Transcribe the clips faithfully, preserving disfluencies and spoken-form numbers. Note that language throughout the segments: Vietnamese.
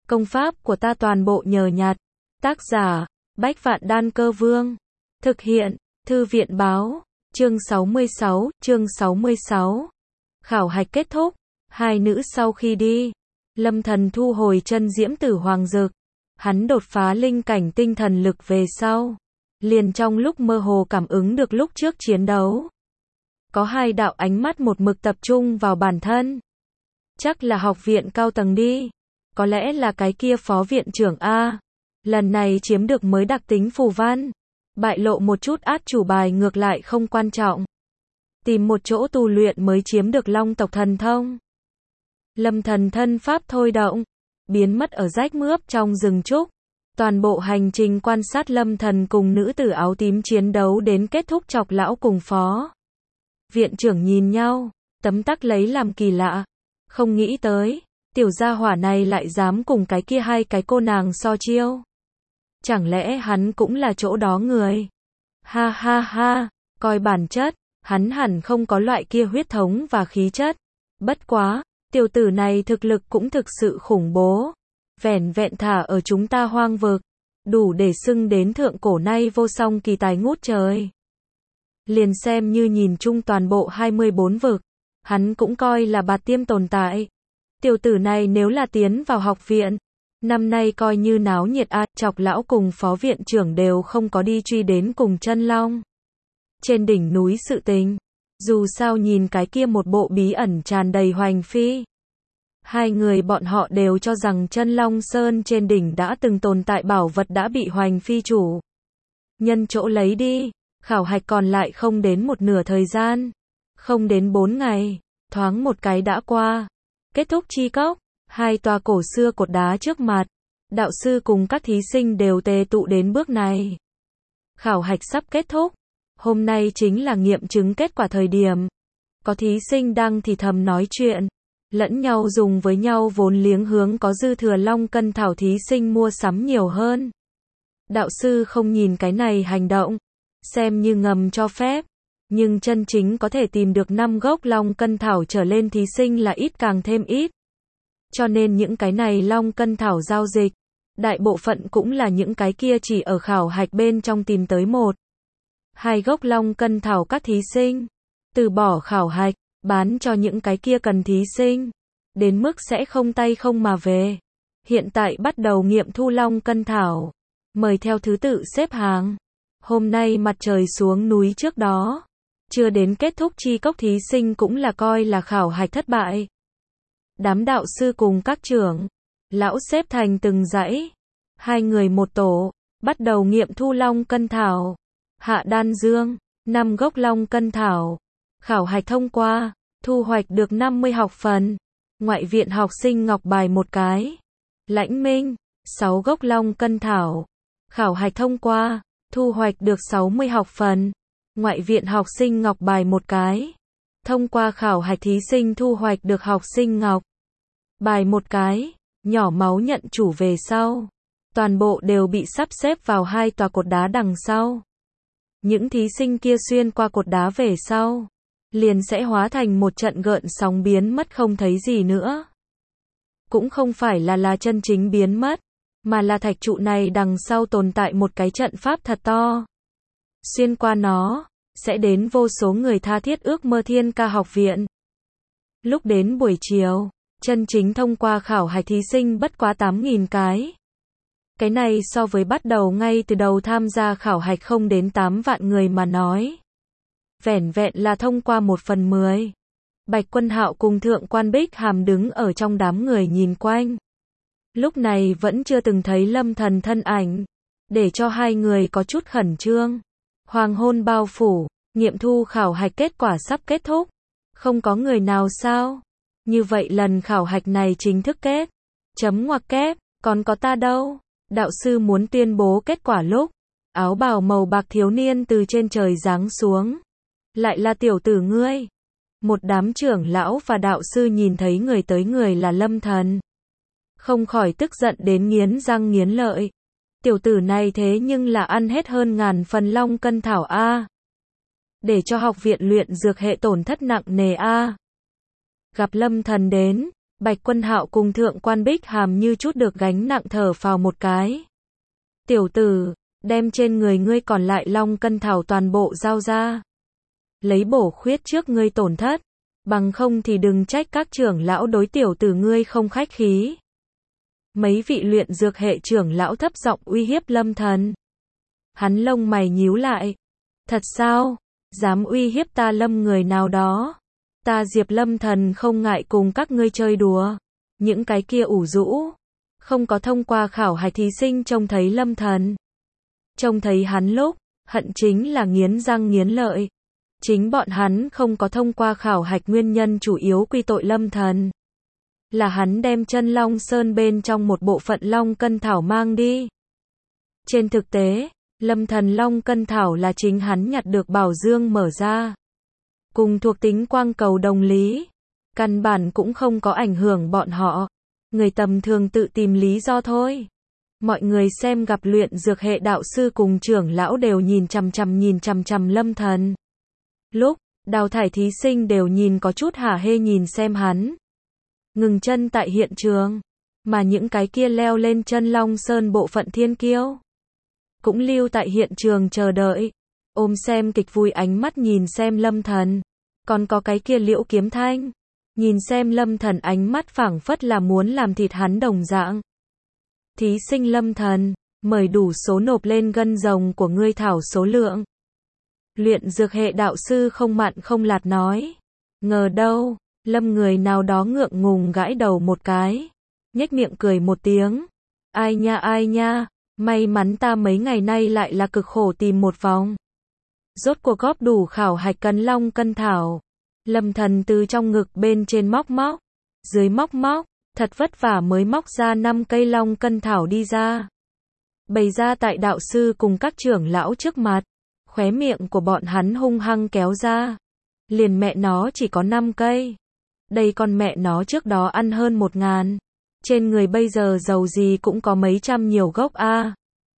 Công pháp của ta toàn bộ nhờ nhặt. Tác giả, Bách Vạn Đan Cơ Vương. Thực hiện, Thư viện Báo. Chương sáu mươi sáu, chương sáu mươi sáu. Khảo hạch kết thúc, hai nữ sau khi đi, Lâm Thần thu hồi chân diễm tử hoàng dực. Hắn đột phá linh cảnh tinh thần lực về sau, liền trong lúc mơ hồ cảm ứng được lúc trước chiến đấu. Có hai đạo ánh mắt một mực tập trung vào bản thân. Chắc là học viện cao tầng đi. Có lẽ là cái kia phó viện trưởng A. Lần này chiếm được mới đặc tính phù văn. Bại lộ một chút át chủ bài ngược lại không quan trọng. Tìm một chỗ tu luyện mới chiếm được long tộc thần thông. Lâm Thần thân pháp thôi động, biến mất ở rách mướp trong rừng trúc. Toàn bộ hành trình quan sát Lâm Thần cùng nữ tử áo tím chiến đấu đến kết thúc chọc lão cùng phó viện trưởng nhìn nhau, tấm tắc lấy làm kỳ lạ. Không nghĩ tới, tiểu gia hỏa này lại dám cùng cái kia hai cái cô nàng so chiêu. Chẳng lẽ hắn cũng là chỗ đó người? Ha ha ha, coi bản chất, hắn hẳn không có loại kia huyết thống và khí chất. Bất quá, tiểu tử này thực lực cũng thực sự khủng bố. Vẻn vẹn thả ở chúng ta hoang vực, đủ để xưng đến thượng cổ nay vô song kỳ tài ngút trời. Liền xem như nhìn chung toàn bộ hai mươi bốn vực, hắn cũng coi là bạt tiêm tồn tại. Tiểu tử này nếu là tiến vào học viện, năm nay coi như náo nhiệt a, chọc lão cùng phó viện trưởng đều không có đi truy đến cùng chân long. Trên đỉnh núi sự tình, dù sao nhìn cái kia một bộ bí ẩn tràn đầy hoành phi. Hai người bọn họ đều cho rằng chân long sơn trên đỉnh đã từng tồn tại bảo vật đã bị hoành phi chủ nhân chỗ lấy đi. Khảo hạch còn lại không đến một nửa thời gian, không đến bốn ngày, thoáng một cái đã qua. Kết thúc chi cốc, hai tòa cổ xưa cột đá trước mặt, đạo sư cùng các thí sinh đều tề tụ đến bước này. Khảo hạch sắp kết thúc, hôm nay chính là nghiệm chứng kết quả thời điểm. Có thí sinh đang thì thầm nói chuyện, lẫn nhau dùng với nhau vốn liếng hướng có dư thừa long cân thảo thí sinh mua sắm nhiều hơn. Đạo sư không nhìn cái này hành động, xem như ngầm cho phép, nhưng chân chính có thể tìm được năm gốc long cân thảo trở lên thí sinh là ít càng thêm ít. Cho nên những cái này long cân thảo giao dịch, đại bộ phận cũng là những cái kia chỉ ở khảo hạch bên trong tìm tới một, hai gốc long cân thảo các thí sinh, từ bỏ khảo hạch, bán cho những cái kia cần thí sinh, đến mức sẽ không tay không mà về. Hiện tại bắt đầu nghiệm thu long cân thảo, mời theo thứ tự xếp hàng. Hôm nay mặt trời xuống núi trước đó, chưa đến kết thúc chi cốc thí sinh cũng là coi là khảo hạch thất bại. Đám đạo sư cùng các trưởng, lão xếp thành từng dãy, hai người một tổ, bắt đầu nghiệm thu long cân thảo. Hạ Đan Dương, năm gốc long cân thảo, khảo hạch thông qua, thu hoạch được năm mươi học phần. Ngoại viện học sinh ngọc bài một cái. Lãnh Minh, sáu gốc long cân thảo, khảo hạch thông qua, thu hoạch được sáu mươi học phần. Ngoại viện học sinh ngọc bài một cái. Thông qua khảo hạch thí sinh thu hoạch được học sinh ngọc bài một cái. Nhỏ máu nhận chủ về sau, toàn bộ đều bị sắp xếp vào hai tòa cột đá đằng sau. Những thí sinh kia xuyên qua cột đá về sau, liền sẽ hóa thành một trận gợn sóng biến mất không thấy gì nữa. Cũng không phải là là chân chính biến mất, mà là thạch trụ này đằng sau tồn tại một cái trận pháp thật to. Xuyên qua nó, sẽ đến vô số người tha thiết ước mơ thiên ca học viện. Lúc đến buổi chiều, chân chính thông qua khảo hạch thí sinh bất quá tám nghìn cái. Cái này so với bắt đầu ngay từ đầu tham gia khảo hạch không đến tám vạn người mà nói, vẻn vẹn là thông qua một phần mười. Bạch Quân Hạo cùng Thượng Quan Bích Hàm đứng ở trong đám người nhìn quanh. Lúc này vẫn chưa từng thấy Lâm Thần thân ảnh, để cho hai người có chút khẩn trương. Hoàng hôn bao phủ, nghiệm thu khảo hạch kết quả sắp kết thúc. Không có người nào sao? Như vậy lần khảo hạch này chính thức kết. Chấm ngoặc kép, còn có ta đâu? Đạo sư muốn tuyên bố kết quả lúc, áo bào màu bạc thiếu niên từ trên trời giáng xuống. Lại là tiểu tử ngươi. Một đám trưởng lão và đạo sư nhìn thấy người tới người là Lâm Thần, không khỏi tức giận đến nghiến răng nghiến lợi. Tiểu tử này thế nhưng là ăn hết hơn ngàn phần long cân thảo a, để cho học viện luyện dược hệ tổn thất nặng nề a. Gặp Lâm Thần đến, Bạch Quân Hạo cùng Thượng quan Bích Hàm như chút được gánh nặng thở phào một cái. Tiểu tử, đem trên người ngươi còn lại long cân thảo toàn bộ giao ra. Lấy bổ khuyết trước ngươi tổn thất, bằng không thì đừng trách các trưởng lão đối tiểu tử ngươi không khách khí. Mấy vị luyện dược hệ trưởng lão thấp giọng uy hiếp Lâm Thần. Hắn lông mày nhíu lại. Thật sao? Dám uy hiếp ta Lâm người nào đó? Ta Diệp Lâm Thần không ngại cùng các ngươi chơi đùa. Những cái kia ủ rũ, không có thông qua khảo hạch thí sinh trông thấy Lâm Thần. Trông thấy hắn lúc, hận chính là nghiến răng nghiến lợi. Chính bọn hắn không có thông qua khảo hạch nguyên nhân chủ yếu quy tội Lâm Thần. Là hắn đem chân Long Sơn bên trong một bộ phận Long Cân Thảo mang đi. Trên thực tế, Lâm Thần Long Cân Thảo là chính hắn nhặt được bảo dương mở ra. Cùng thuộc tính quang cầu đồng lý, căn bản cũng không có ảnh hưởng bọn họ. Người tầm thường tự tìm lý do thôi. Mọi người xem gặp luyện dược hệ đạo sư cùng trưởng lão đều nhìn chằm chằm nhìn chằm chằm Lâm Thần. Lúc đào thải thí sinh đều nhìn có chút hả hê nhìn xem hắn. Ngừng chân tại hiện trường, mà những cái kia leo lên chân Long Sơn bộ phận thiên kiêu cũng lưu tại hiện trường chờ đợi, ôm xem kịch vui ánh mắt nhìn xem Lâm Thần. Còn có cái kia Liễu Kiếm Thanh, nhìn xem Lâm Thần ánh mắt phảng phất là muốn làm thịt hắn đồng dạng. Thí sinh Lâm Thần, mời đủ số nộp lên gân rồng của ngươi thảo số lượng. Luyện dược hệ đạo sư không mặn không lạt nói. Ngờ đâu, Lâm người nào đó ngượng ngùng gãi đầu một cái, nhếch miệng cười một tiếng. Ai nha ai nha, may mắn ta mấy ngày nay lại là cực khổ tìm một vòng. Rốt cuộc góp đủ khảo hạch cân long cân thảo. Lâm Thần từ trong ngực bên trên móc móc, dưới móc móc, thật vất vả mới móc ra năm cây long cân thảo đi ra. Bày ra tại đạo sư cùng các trưởng lão trước mặt, khóe miệng của bọn hắn hung hăng kéo ra. Liền mẹ nó chỉ có năm cây. Đây con mẹ nó trước đó ăn hơn một ngàn. Trên người bây giờ giàu gì cũng có mấy trăm nhiều gốc a. À.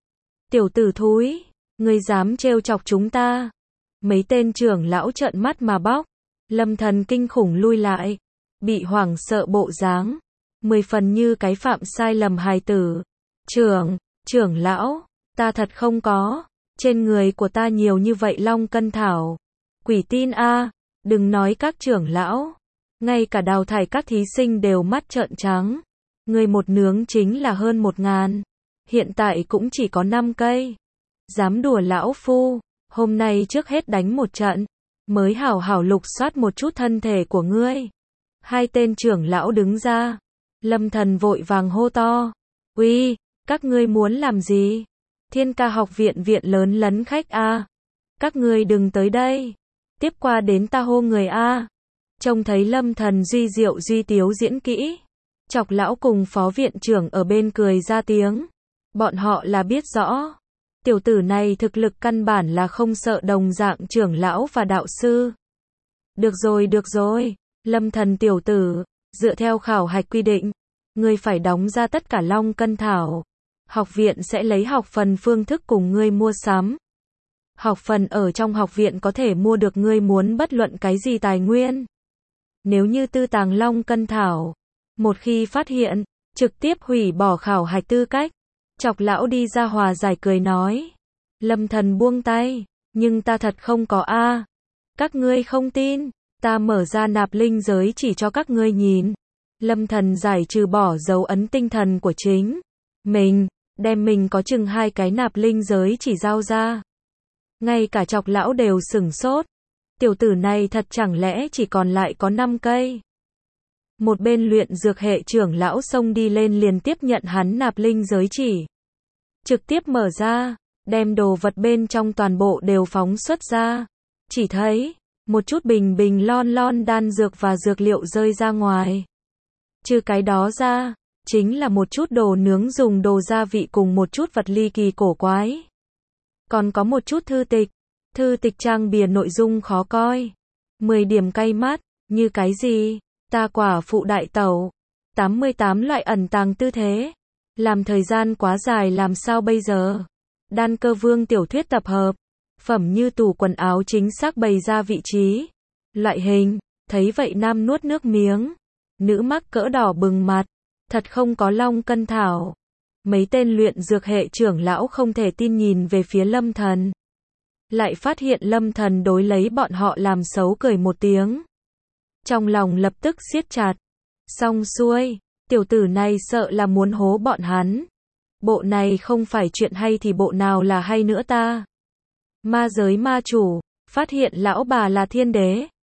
Tiểu tử thúi, ngươi dám trêu chọc chúng ta. Mấy tên trưởng lão trợn mắt mà bóc. Lâm Thần kinh khủng lui lại, bị hoảng sợ bộ dáng, mười phần như cái phạm sai lầm hài tử. Trưởng, trưởng lão, ta thật không có, trên người của ta nhiều như vậy long cân thảo. Quỷ tin a, à, đừng nói các trưởng lão, ngay cả đào thải các thí sinh đều mắt trợn trắng. Người một nướng chính là hơn một ngàn, hiện tại cũng chỉ có năm cây. Dám đùa lão phu, hôm nay trước hết đánh một trận, mới hảo hảo lục soát một chút thân thể của ngươi. Hai tên trưởng lão đứng ra, Lâm Thần vội vàng hô to. Uy, các ngươi muốn làm gì? Thiên Ca học viện viện lớn lấn khách a. À. Các ngươi đừng tới đây. Tiếp qua đến ta hô người a. À. Trông thấy Lâm Thần duy diệu duy tiếu diễn kỹ. Chọc lão cùng phó viện trưởng ở bên cười ra tiếng. Bọn họ là biết rõ. Tiểu tử này thực lực căn bản là không sợ đồng dạng trưởng lão và đạo sư. Được rồi được rồi, Lâm Thần tiểu tử, dựa theo khảo hạch quy định, ngươi phải đóng ra tất cả long cân thảo. Học viện sẽ lấy học phần phương thức cùng ngươi mua sắm. Học phần ở trong học viện có thể mua được ngươi muốn bất luận cái gì tài nguyên. Nếu như tư tàng long cân thảo, một khi phát hiện, trực tiếp hủy bỏ khảo hạch tư cách. Chọc lão đi ra hòa giải cười nói. Lâm Thần buông tay, nhưng ta thật không có a. À. Các ngươi không tin, ta mở ra nạp linh giới chỉ cho các ngươi nhìn. Lâm Thần giải trừ bỏ dấu ấn tinh thần của chính mình, đem mình có chừng hai cái nạp linh giới chỉ giao ra. Ngay cả chọc lão đều sửng sốt. Tiểu tử này thật chẳng lẽ chỉ còn lại có năm cây. Một bên luyện dược hệ trưởng lão xông đi lên liền tiếp nhận hắn nạp linh giới chỉ. Trực tiếp mở ra, đem đồ vật bên trong toàn bộ đều phóng xuất ra. Chỉ thấy, một chút bình bình lon lon đan dược và dược liệu rơi ra ngoài. Trừ cái đó ra, chính là một chút đồ nướng dùng đồ gia vị cùng một chút vật ly kỳ cổ quái. Còn có một chút thư tịch, thư tịch trang bìa nội dung khó coi. mười điểm cay mắt, như cái gì? Ta quả phụ đại tẩu. tám mươi tám loại ẩn tàng tư thế. Làm thời gian quá dài làm sao bây giờ? Đan Cơ Vương tiểu thuyết tập hợp. Phẩm như tủ quần áo chính xác bày ra vị trí. Loại hình, thấy vậy nam nuốt nước miếng. Nữ mắc cỡ đỏ bừng mặt. Thật không có long cân thảo. Mấy tên luyện dược hệ trưởng lão không thể tin nhìn về phía Lâm Thần. Lại phát hiện Lâm Thần đối lấy bọn họ làm xấu cười một tiếng. Trong lòng lập tức siết chặt. Xong xuôi, tiểu tử này sợ là muốn hố bọn hắn. Bộ này không phải chuyện hay thì bộ nào là hay nữa ta. Ma giới ma chủ, phát hiện lão bà là thiên đế.